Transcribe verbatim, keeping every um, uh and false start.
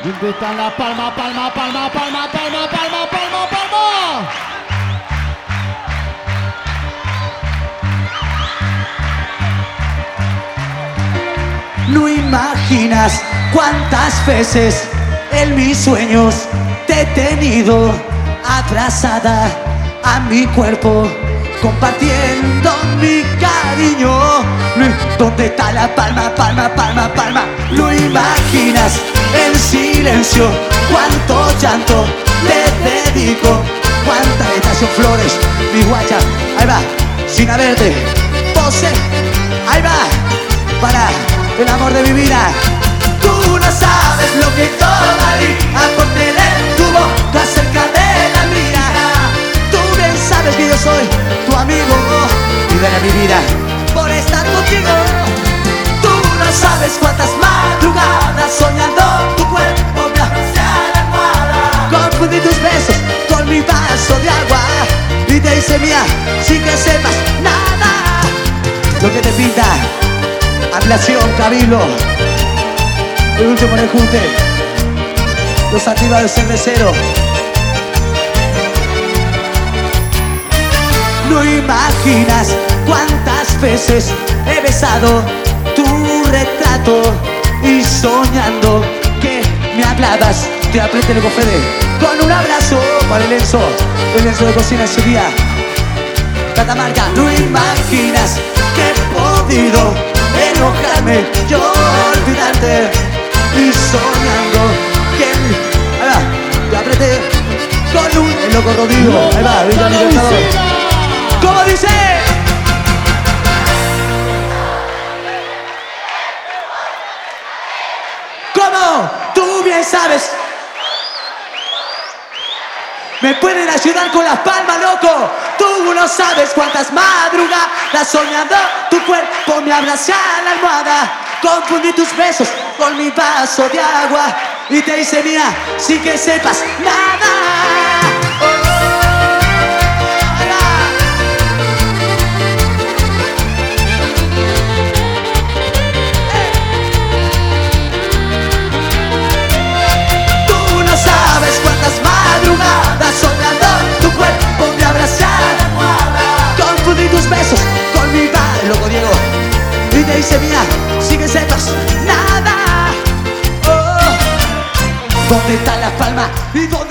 Invitan la palma, palma, palma, palma, palma, palma, palma, palma. No imaginas cuántas veces en mis sueños te he tenido abrazada a mi cuerpo, compartiendo mi cariño. ¿Dónde está la palma, palma, palma, palma? No imaginas en silencio cuánto llanto te dedico, cuánta estación flores, mi guacha. Ahí va, sin verde, pose, ahí va, para el amor de mi vida. Tú no sabes lo que tomaría por tener tu boca cerca de la mía. Tú bien sabes que yo soy tu amigo y de mi vida por estar contigo. Tú no sabes cuántas madrugadas soñando tu cuerpo me abracé a la almohada. Confundí tus besos con mi vaso de agua y te hice mía sin que sepas nada. Lo que te pinta Ablación, Cabildo, el último rejunte, los activados cerveceros. No imaginas cuántas veces he besado tu retrato y soñando que me hablabas, te apreté el Fede con un abrazo para el lienzo, el lienzo de cocina ese día. Catamarca, no imaginas que he podido enojarme, yo olvidarte y soñando que ahí va, te apreté con un el loco Rodrigo. Ahí va, Villa Libertador. ¿Cómo dice? ¿Cómo? Tú bien sabes. ¿Me pueden ayudar con las palmas, loco? Tú no sabes cuántas madrugadas soñando tu cuerpo me abracé a la almohada. Confundí tus besos con mi vaso de agua y te hice mía sin que sepas nada. Tú no sabes cuántas madrugadas soñando tu cuerpo me abracé a la almohada. Confundí tus besos con mi vaso, loco Diego, y te hice mía sin que sepas nada. Oh, ¿dónde está la palma? ¿Y dónde